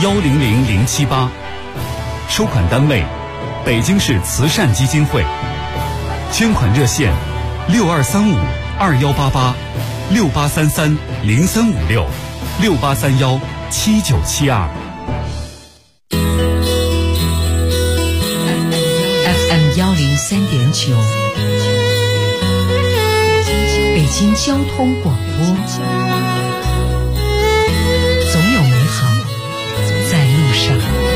100078，收款单位北京市慈善基金会，捐款热线6235-2833-0356-6831-7972。 FM 103.9，北京交通广播，总有美好在路上。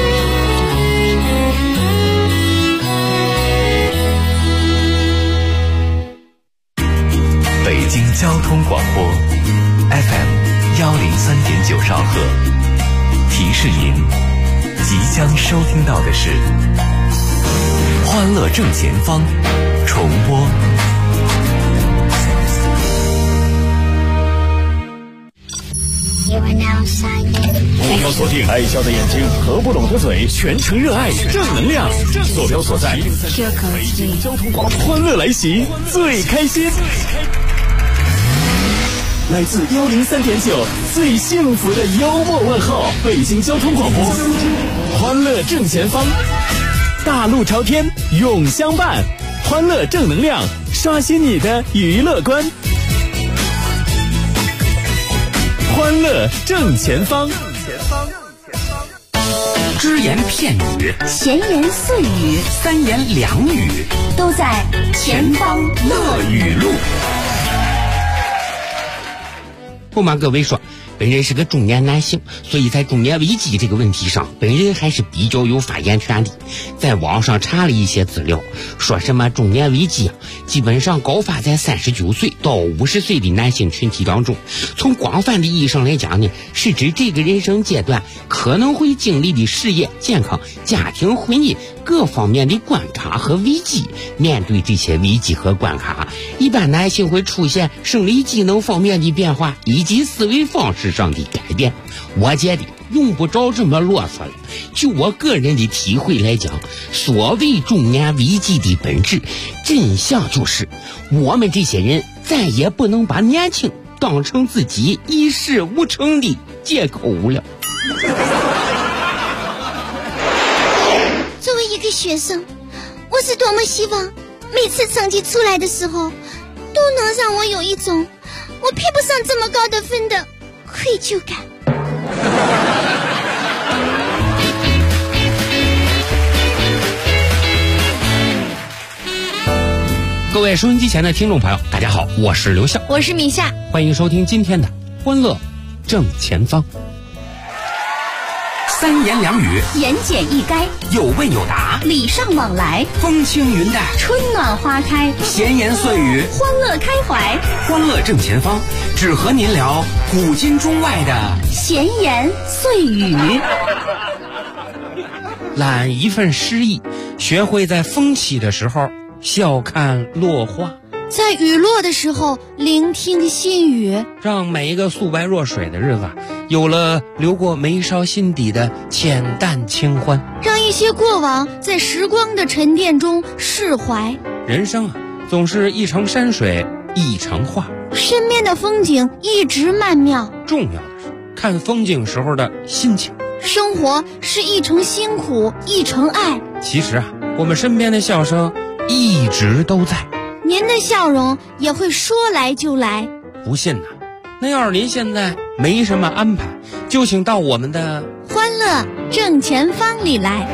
北京交通广播 FM 103.9兆赫，提示您即将收听到的是欢乐正前方重播。 目标锁定爱笑的眼睛和不拢的嘴，全程热爱正能量。坐标所在北京交通广播，欢乐来袭，最开心。来自103.9最幸福的幽默问候，北京交通广播，欢乐正前方，大路朝天永相伴，欢乐正能量，刷新你的娱乐观。欢乐正前方， 只言片语， 闲言碎语， 三言两语， 都在前方乐语录。 不瞒各位说，本人是个中年男性，所以在中年危机这个问题上，本人还是比较有发言权的。在网上查了一些资料，说什么中年危机基本上高发在39岁到50岁的男性群体当中。从广泛的意义上来讲呢，是指这个人生阶段可能会经历的事业、健康、家庭、婚姻各方面的关卡和危机。面对这些危机和关卡，一般男性会出现生理机能方面的变化以及思维方式上的改变。我觉得用不着这么啰嗦了，就我个人的体会来讲，所谓中年危机的本质真相就是我们这些人再也不能把年轻当成自己一事无成的借口了。 作为一个学生，我是多么希望每次成绩出来的时候都能让我有一种我配不上这么高的分的愧疚感。 各位收音机前的听众朋友，大家好，我是刘笑， 我是米夏， 欢迎收听今天的欢乐正前方。 三言两语， 言简意赅， 有问有答， 礼尚往来， 风轻云淡， 春暖花开， 闲言碎语， 欢乐开怀。 欢乐正前方，只和您聊古今中外的闲言碎语。 揽一份诗意，学会在风起的时候笑看落花， 在雨落的时候聆听细语， 让每一个素白若水的日子有了流过眉梢心底的浅淡清欢， 让一些过往在时光的沉淀中释怀。 人生总是一程山水一程画， 身边的风景一直曼妙， 重要的是看风景时候的心情。 生活是一程辛苦一程爱， 其实我们身边的笑声一直都在， 您的笑容也会说来就来。 不信那要是您现在没什么安排，就请到我们的欢乐正前方里来。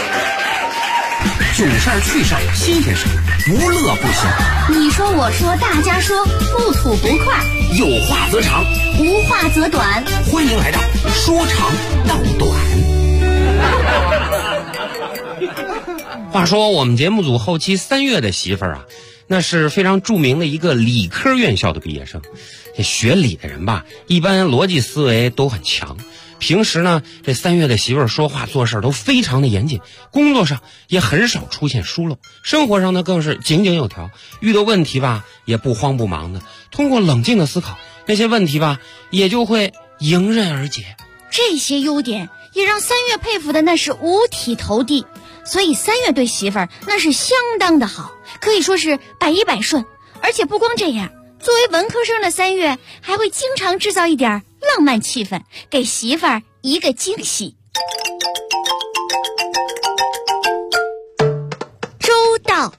囧事儿趣事儿新鲜事儿，无乐不行。 你说我说大家说，不吐不快， 有话则长， 无话则短。 欢迎来到说长道短。 话说我们节目组后期3月的媳妇儿那是非常著名的一个理科院校的毕业生。这学理的人吧，一般逻辑思维都很强，平时呢这3月的媳妇儿说话做事都非常的严谨，工作上也很少出现疏漏，生活上呢更是井井有条，遇到问题吧也不慌不忙的，通过冷静的思考，那些问题吧也就会迎刃而解。 这些优点也让3月佩服的那是五体投地，所以3月对媳妇儿那是相当的好，可以说是百依百顺。而且不光这样，作为文科生的3月还会经常制造一点浪漫气氛，给媳妇儿一个惊喜。 周到。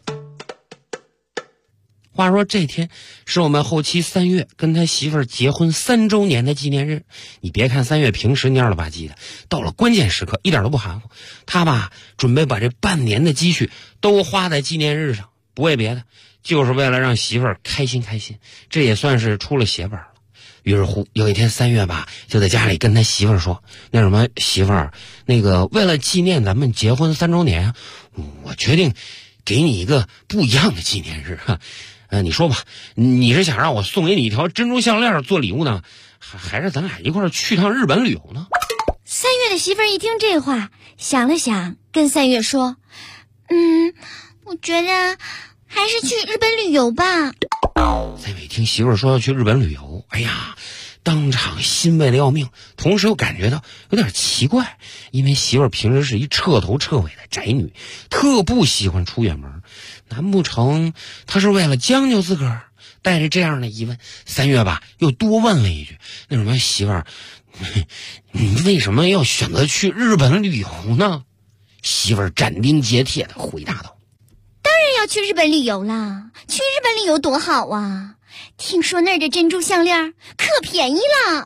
话说这天是我们后期3月跟他媳妇儿结婚3周年的纪念日。你别看3月平时蔫了吧唧的，到了关键时刻一点都不含糊。他吧准备把这半年的积蓄都花在纪念日上，不为别的，就是为了让媳妇儿开心开心，这也算是出了血本了。于是乎有一天3月吧，就在家里跟他媳妇儿说，那什么媳妇儿，那个为了纪念咱们结婚3周年，我决定给你一个不一样的纪念日哈。你说吧，你是想让我送给你一条珍珠项链做礼物呢，还是咱俩一块儿去趟日本旅游呢 ？3月的媳妇儿一听这话，想了想，跟3月说：“我觉得还是去日本旅游吧。 ”3月一听媳妇儿说要去日本旅游，哎呀，当场欣慰的要命，同时又感觉到有点奇怪，因为媳妇儿平时是一彻头彻尾的宅女，特不喜欢出远门。难不成她是为了将就自个儿？带着这样的疑问，3月吧又多问了一句：“那什么媳妇儿，你为什么要选择去日本旅游呢？”媳妇儿斩钉截铁的回答道：“ 当然要去日本旅游啦！去日本旅游多好啊！听说那儿的珍珠项链可便宜了。”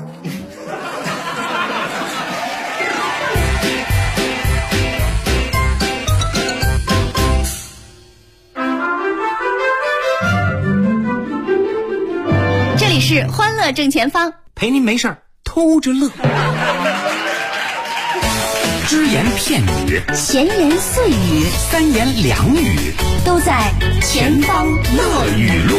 这里是欢乐正前方， 陪您没事儿偷着乐。只言片语， 闲言碎语， 三言两语， 都在前方乐语录。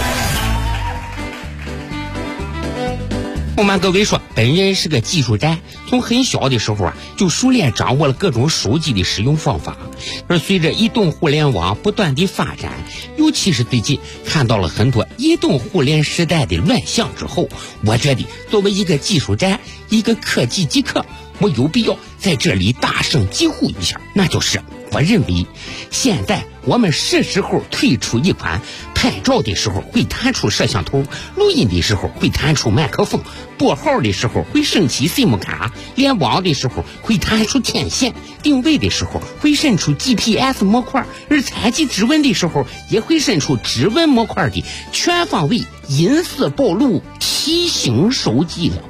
不瞒各位说，本人是个技术宅，从很小的时候就熟练掌握了各种手机的使用方法。而随着移动互联网不断的发展，尤其是最近看到了很多移动互联时代的乱象之后，我觉得作为一个技术宅，一个科技极客，我有必要在这里大声疾呼一下，那就是我认为现在我们是时候推出一款拍照的时候会弹出摄像头，录音的时候会弹出麦克风，拨号的时候会升起 SIM 卡，联网的时候会弹出天线，定位的时候会伸出 GPS 模块，而采集指纹的时候也会伸出指纹模块的全方位隐私暴露提醒手机了。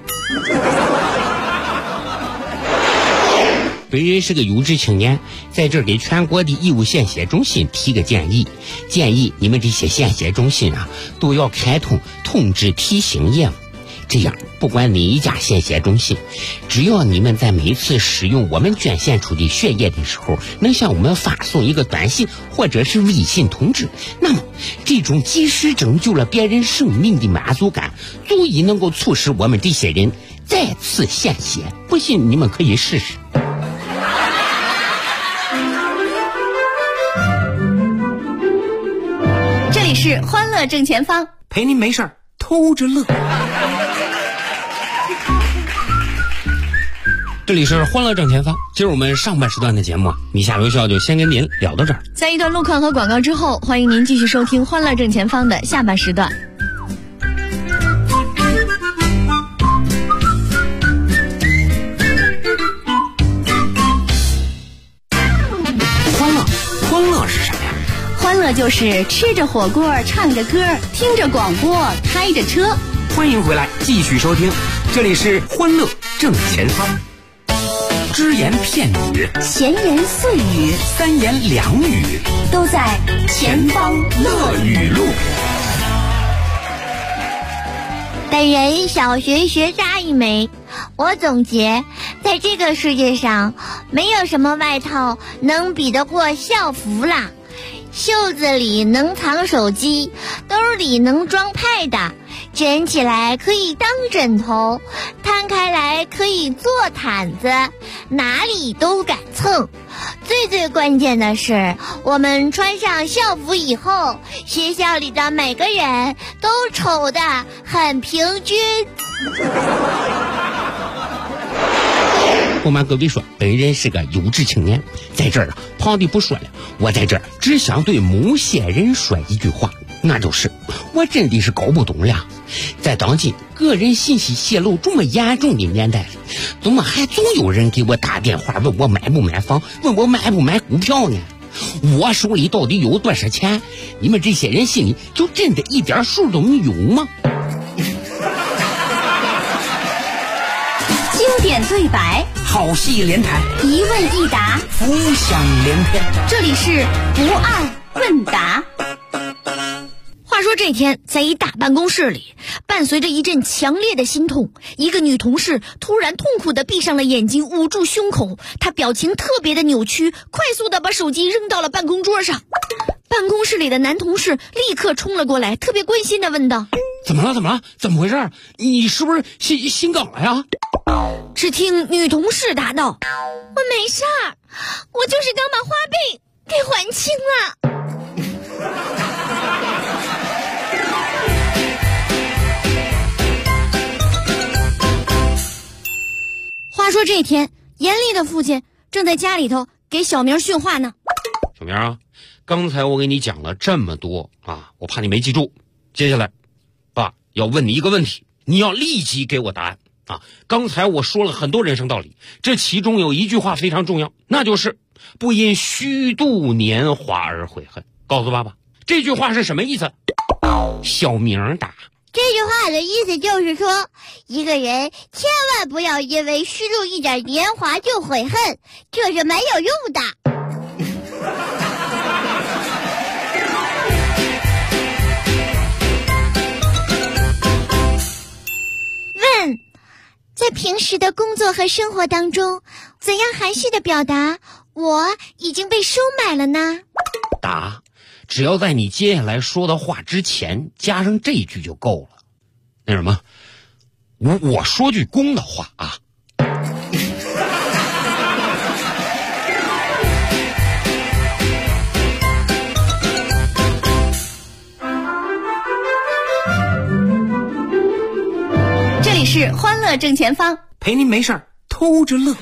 本人是个有志青年，在这儿给全国的义务献血中心提个建议，建议你们这些献血中心都要开通通知提醒业务。这样不管哪一家献血中心，只要你们在每次使用我们捐献出的血液的时候能向我们发送一个短信或者是微信通知，那么这种及时拯救了别人生命的满足感足以能够促使我们这些人再次献血。不信你们可以试试。 这里是欢乐正前方， 陪您没事儿偷着乐。 这里是欢乐正前方，今儿我们上半时段的节目米夏留校就先跟您聊到这儿。 在一段路况和广告之后，欢迎您继续收听欢乐正前方的下半时段。 欢乐是什么呀？ 欢乐就是吃着火锅，唱着歌，听着广播，开着车。 欢迎回来，继续收听，这里是欢乐正前方。只言片语， 闲言碎语， 三言两语， 都在前方乐语录。本人小学学渣一枚，我总结，在这个世界上，没有什么外套能比得过校服啦。袖子里能藏手机，兜里能装pad，卷起来可以当枕头，摊开来可以做毯子，哪里都敢蹭。最关键的是，我们穿上校服以后，学校里的每个人都丑得很平均。 不瞒各位说，本人是个有志青年，在这儿旁的不说了，我在这儿只想对某些人说一句话， 那就是我真的是搞不懂了，在当今个人信息泄露这么严重的年代，怎么还总有人给我打电话问我买不买房，问我买不买股票呢？我手里到底有多少钱？你们这些人心里就真的一点数都没有吗？ 经典对白， 好戏连台， 一问一答， 浮想联翩。 这里是不二问答。 话说这天，在一大办公室里，伴随着一阵强烈的心痛，一个女同事突然痛苦地闭上了眼睛，捂住胸口，她表情特别的扭曲，快速地把手机扔到了办公桌上。办公室里的男同事立刻冲了过来，特别关心地问道： 怎么了？怎么回事？你是不是心梗了呀？ 只听女同事答道：我没事儿，我就是刚把花呗给还清了。话说这天，严厉的父亲正在家里头给小明训话呢。 小明啊，刚才我给你讲了这么多啊，我怕你没记住。接下来，爸要问你一个问题，你要立即给我答案啊！刚才我说了很多人生道理，这其中有一句话非常重要，那就是不因虚度年华而悔恨。告诉爸爸，这句话是什么意思？小明答。 这句话的意思就是说，一个人千万不要因为虚度一点年华就悔恨，这是没有用的。问：在平时的工作和生活当中，怎样含蓄的表达我已经被收买了呢？ 答：只要在你接下来说的话之前加上这句就够了。那什么，我说句公的话啊。 这里是欢乐正前方， 陪您没事儿偷着乐。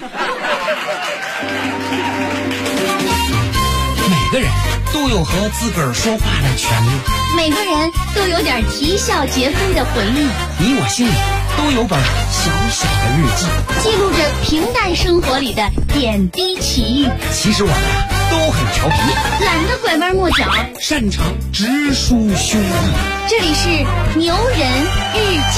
每个人都有和自个儿说话的权利， 每个人都有点啼笑皆非的回忆， 你我心里都有本小小的日记， 记录着平淡生活里的点滴奇遇。 其实我们都很调皮， 懒得拐弯抹角， 擅长直抒胸臆。 这里是牛人日记。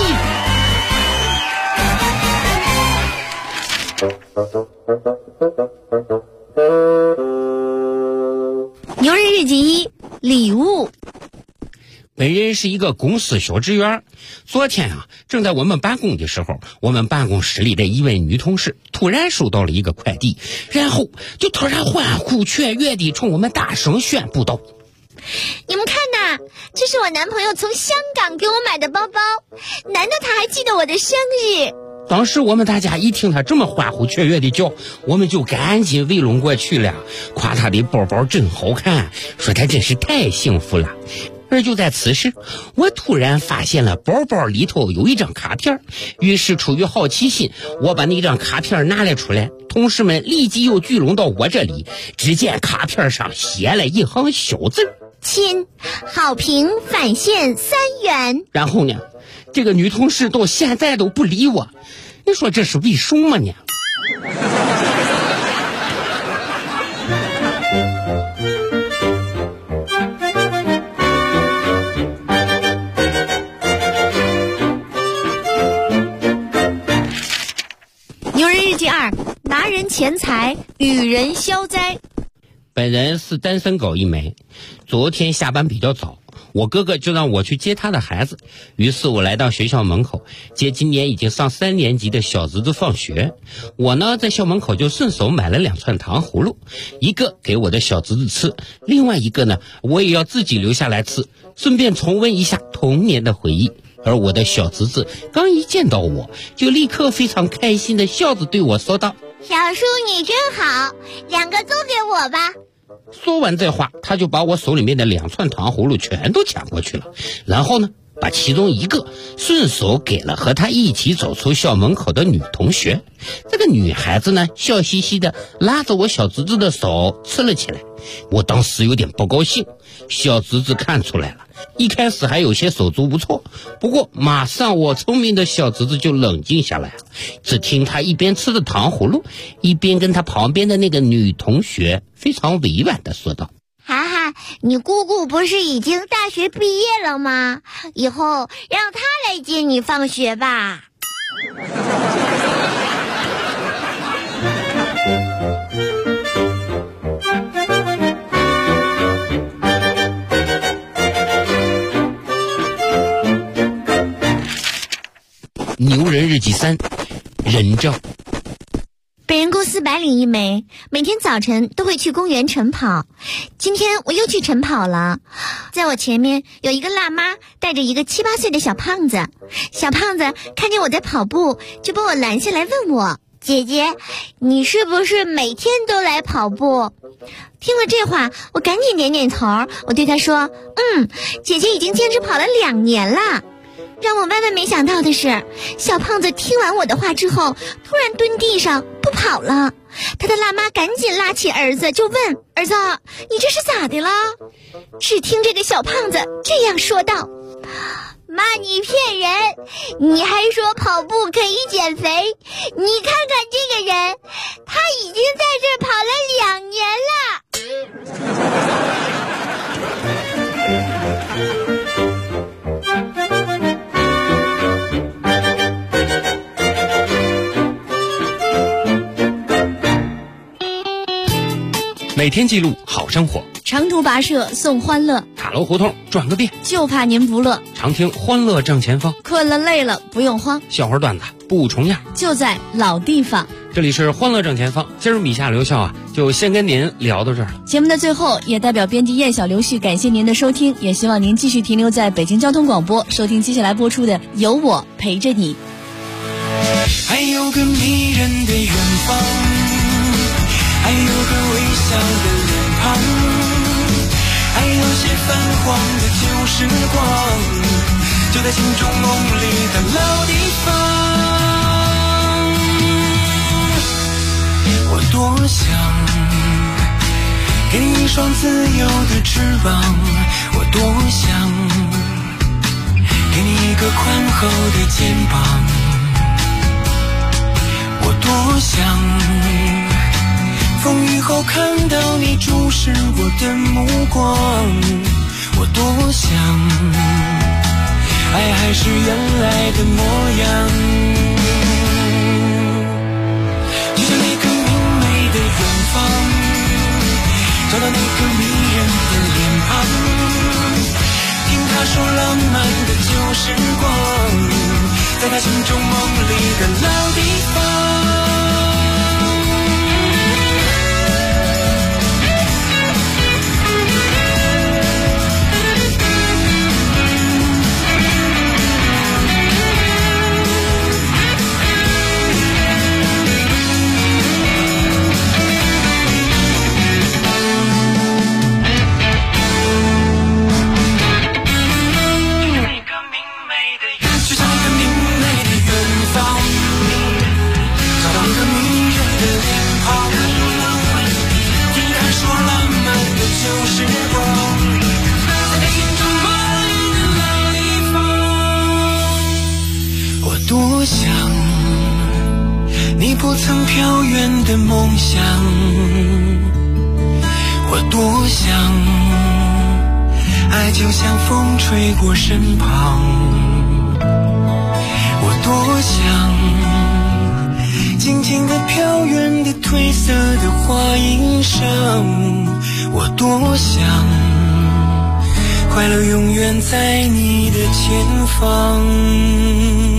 牛人日记一，礼物。 本人是一个公司小职员，昨天啊，正在我们办公的时候，我们办公室里的一位女同事突然收到了一个快递，然后就突然欢呼雀跃地冲我们大声宣布道： 你们看呐，这是我男朋友从香港给我买的包包，难道他还记得我的生日？ 当时我们大家一听他这么欢呼雀跃的叫，我们就赶紧围拢过去了，夸他的包包真好看，说他真是太幸福了。而就在此时，我突然发现了包包里头有一张卡片，于是出于好奇心，我把那张卡片拿了出来，同事们立即又聚拢到我这里，只见卡片上写了一行小字： 亲，好评返现3元。 然后呢，这个女同事到现在都不理我，你说这是为什么呢？ 牛人日记2，拿人钱财与人消灾。 本人是单身狗一枚，昨天下班比较早，我哥哥就让我去接他的孩子，于是我来到学校门口接今年已经上3年级的小侄子放学。我呢在校门口就顺手买了2串糖葫芦，一个给我的小侄子吃，另外一个呢我也要自己留下来吃，顺便重温一下童年的回忆。而我的小侄子刚一见到我，就立刻非常开心的笑着对我说道： 小叔你真好，2个都给我吧。 说完这话，他就把我手里面的2串糖葫芦全都抢过去了，然后呢把其中一个顺手给了和他一起走出校门口的女同学。这个女孩子呢笑嘻嘻的拉着我小侄子的手吃了起来。我当时有点不高兴，小侄子看出来了， 一开始还有些手足无措，不过马上我聪明的小侄子就冷静下来了。只听他一边吃着糖葫芦，一边跟他旁边的那个女同学非常委婉的说道： 哈哈，你姑姑不是已经大学毕业了吗？以后让她来接你放学吧。 牛人日记3，人证。 本人公司白领一枚，每天早晨都会去公园晨跑。今天我又去晨跑了，在我前面有一个辣妈带着一个7、8岁的小胖子。小胖子看见我在跑步，就把我拦下来问我：姐姐，你是不是每天都来跑步？听了这话，我赶紧点点头，我对他说：姐姐已经坚持跑了2年了。让我万万没想到的是，小胖子听完我的话之后，突然蹲地上不跑了。他的辣妈赶紧拉起儿子就问：儿子，你这是咋的了？只听这个小胖子这样说道：妈，你骗人，你还说跑步可以减肥，你看看这个人，他已经在这跑了2年了。 每天记录好生活， 长途跋涉送欢乐， 塔楼胡同转个遍， 就怕您不乐。 常听欢乐正前方， 困了累了不用慌， 笑话段子不重样， 就在老地方。 这里是欢乐正前方，今儿米夏刘笑就先跟您聊到这儿了。 节目的最后，也代表编辑叶小刘旭感谢您的收听，也希望您继续停留在北京交通广播，收听接下来播出的《有我陪着你》。 还有个迷人的远方，还有个微笑的脸庞，还有些泛黄的旧时光，就在心中梦里的老地方。我多想给你一双自由的翅膀，我多想给你一个宽厚的肩膀，我多想风雨后看到你注视我的目光，我多想爱还是原来的模样，就像那个明媚的远方，找到那个迷人的脸庞，听他说浪漫的旧时光，在他心中梦里的老地方。多想你不曾飘远的梦想，我多想爱就像风吹过身旁，我多想静静地飘远的褪色的花衣裳，我多想快乐永远在你的前方。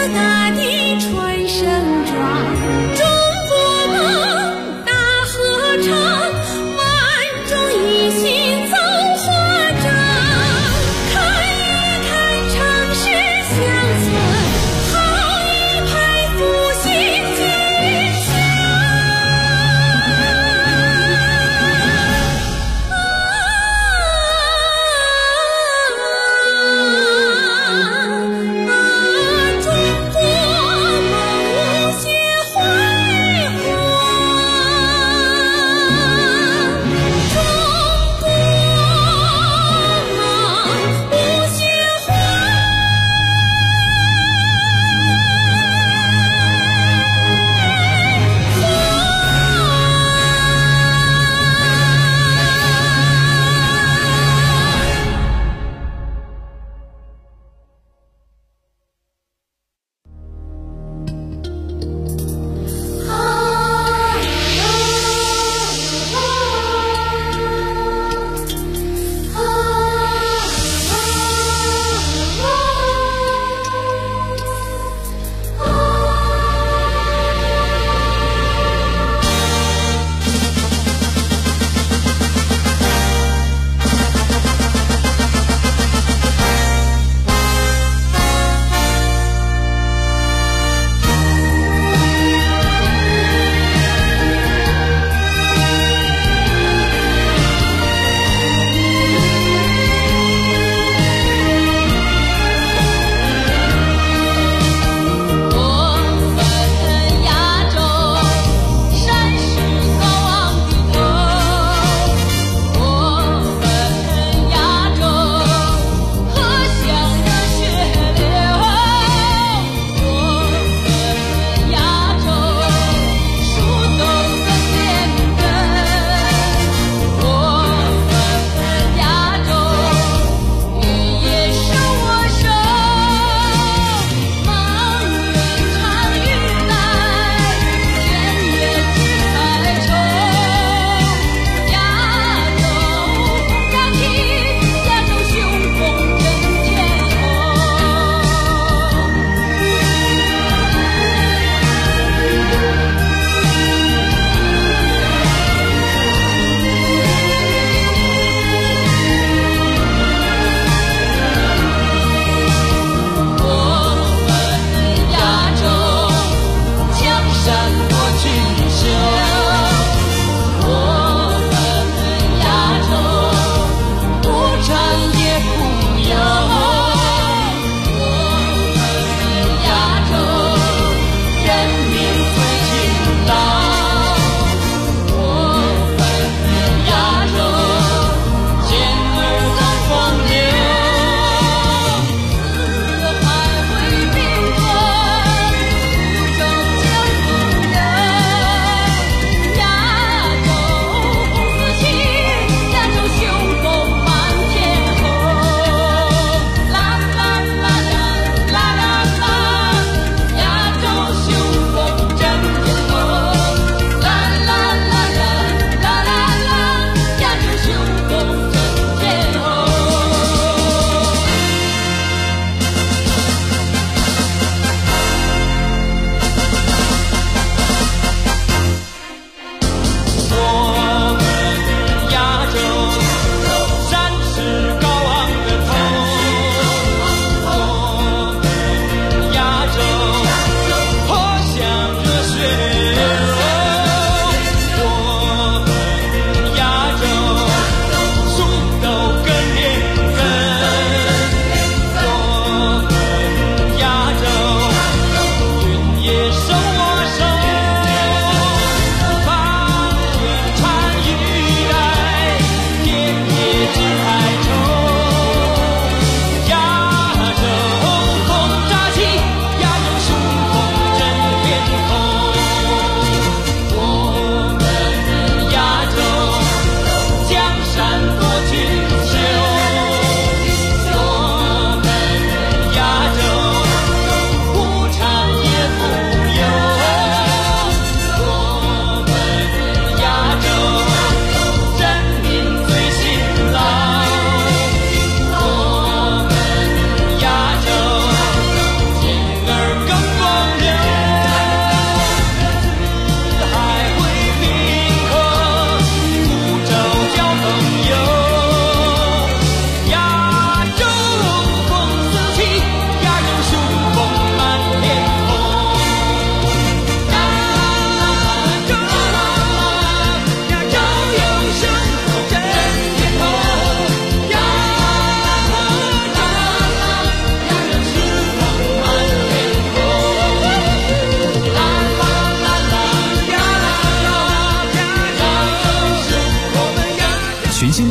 大地传声壮，中国梦大合唱，万众一心走华章，看一看城市乡村，好一派复兴吉祥。中国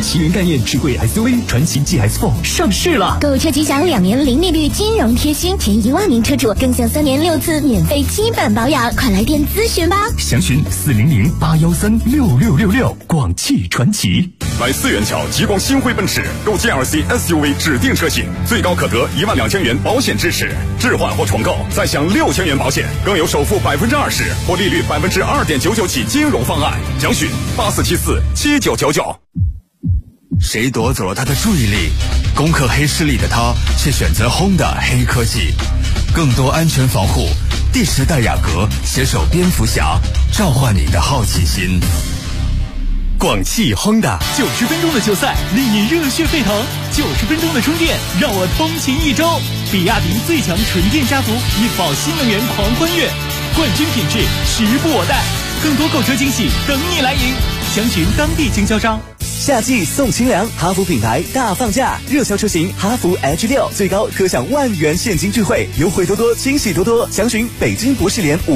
新源概念智慧 SUV 传祺 GS4 上市了， 购车即享2年零利率金融贴心，前1万名车主更享3年6次免费基本保养，快来电咨询吧。 详询400-813-6666，广汽传祺。 来4元桥极光星辉奔驰购 GLC SUV 指定车型，最高可得12000元保险支持，置换或重购再享6000元保险，更有首付20%或利率2.99%起金融方案。详询84747999。 谁夺走了他的注意力？攻克黑势力的他，却选择 Honda 黑科技，更多安全防护。第10代雅阁携手蝙蝠侠，召唤你的好奇心。 广汽 Honda 90分钟的球赛令你热血沸腾，90分钟的充电让我通勤1周。比亚迪最强纯电家族，一宝新能源狂欢悦，冠军品质时不我待，更多购车惊喜等你来赢。详询当地经销商。 夏季送清凉，哈弗品牌大放价，热销车型哈弗 H6最高可享1万元现金钜惠，优惠多多，惊喜多多。详询北京博士联